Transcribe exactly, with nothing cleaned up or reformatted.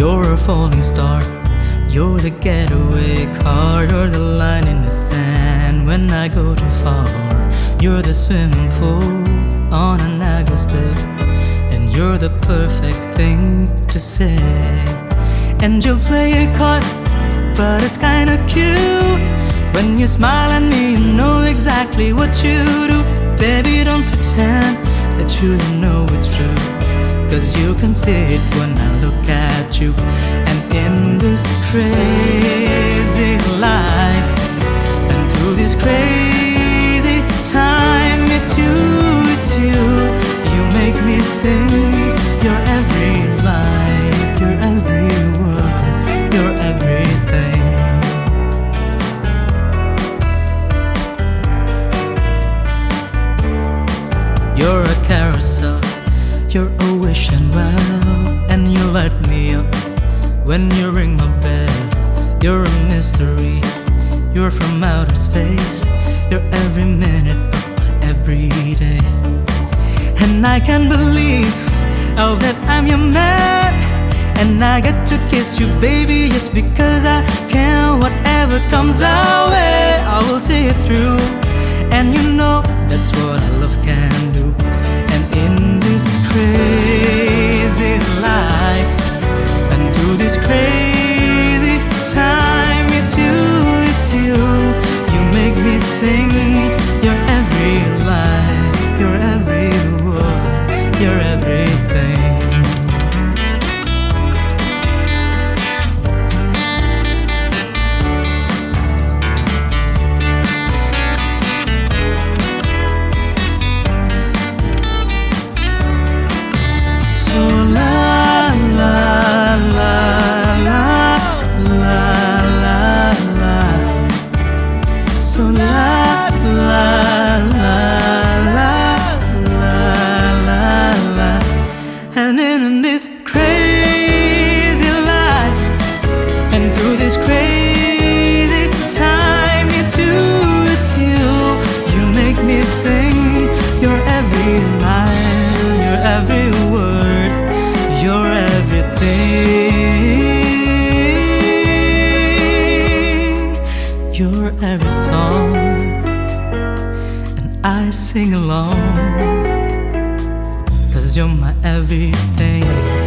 You're a falling star, you're the getaway car, you're the line in the sand when I go too far. You're the swimming pool on a Nago strip, and you're the perfect thing to say. And you'll play a card, but it's kinda cute. When you smile at me, you know exactly what you do. Baby, don't pretend that you don't know it's true, 'cause you can see it when I look at you. And in this crazy life, and through this crazy time, it's you, it's you. You make me sing your every line, your every word, your everything. You're a carousel, you're a wishing well, and you light me up when you ring my bell. You're a mystery, you're from outer space, you're every minute of my every day. And I can't believe, oh, that I'm your man, and I get to kiss you, baby, just because I can. Whatever comes our way, I will see it through. And you know that's what I love can do. And in this crazy life, and through this crazy time, it's you, it's you. You make me sing your every line, your every word, your everything. And in this crazy life, and through this crazy time, it's you, it's you. You make me sing your every line, your every word, your everything. Your every song, and I sing along, 'cause you're my everything.